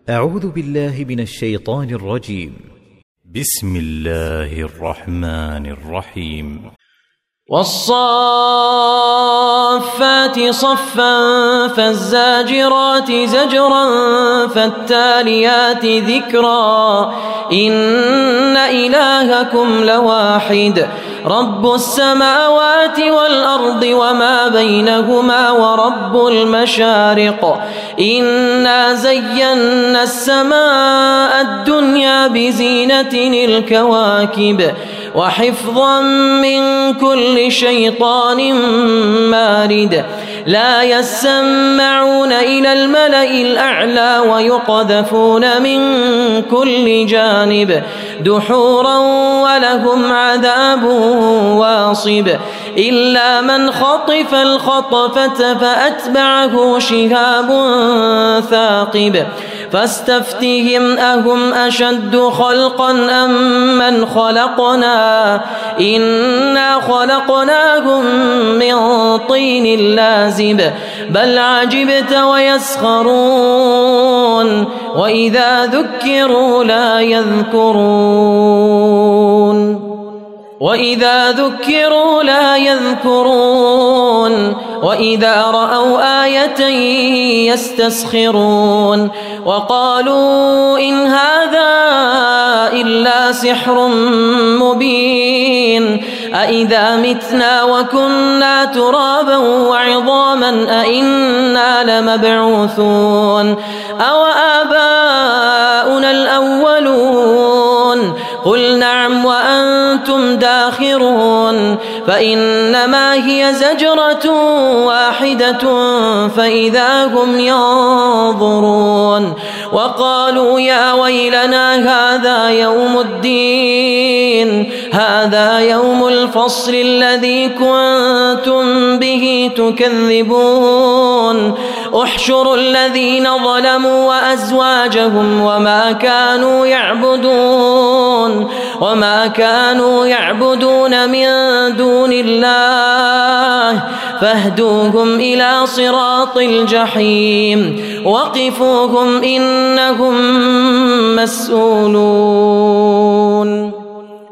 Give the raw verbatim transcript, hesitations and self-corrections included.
أعوذ بالله من الشيطان الرجيم. بسم الله الرحمن الرحيم. والصافات صفا فالزاجرات زجرا فالتاليات ذكرا إن إلهكم لواحد رب السماوات والأرض وما بينهما ورب المشارق إنا زينا السماء الدنيا بزينة الكواكب وحفظا من كل شيطان مارد لا يسمعون إلى الملأ الأعلى ويقذفون من كل جانب دحورا ولهم عذاب واصب إلا من خطف الخطفة فأتبعه شهاب ثاقب فاستفتهم أهم أشد خلقا أم من خلقنا إنا خلقناهم من طين لازب بل عجبت ويسخرون وإذا ذكروا لا يذكرون وإذا ذكروا لا يذكرون وإذا رأوا آية يستسخرون وقالوا إن هذا إلا سحر مبين أإذا متنا وكنا ترابا وعظاما أإنا لمبعوثون أو آباؤنا الأولون قل نعم وأنتم داخرون فإنما هي زجرة واحدة فإذا هم ينظرون وقالوا يا ويلنا هذا يوم الدين هذا يوم الفصل الذي كنتم به تكذبون احشروا الذين ظلموا وأزواجهم وما كانوا يعبدون وما كانوا يعبدون من دون الله فاهدوهم إلى صراط الجحيم وقفوهم إنهم مسؤولون.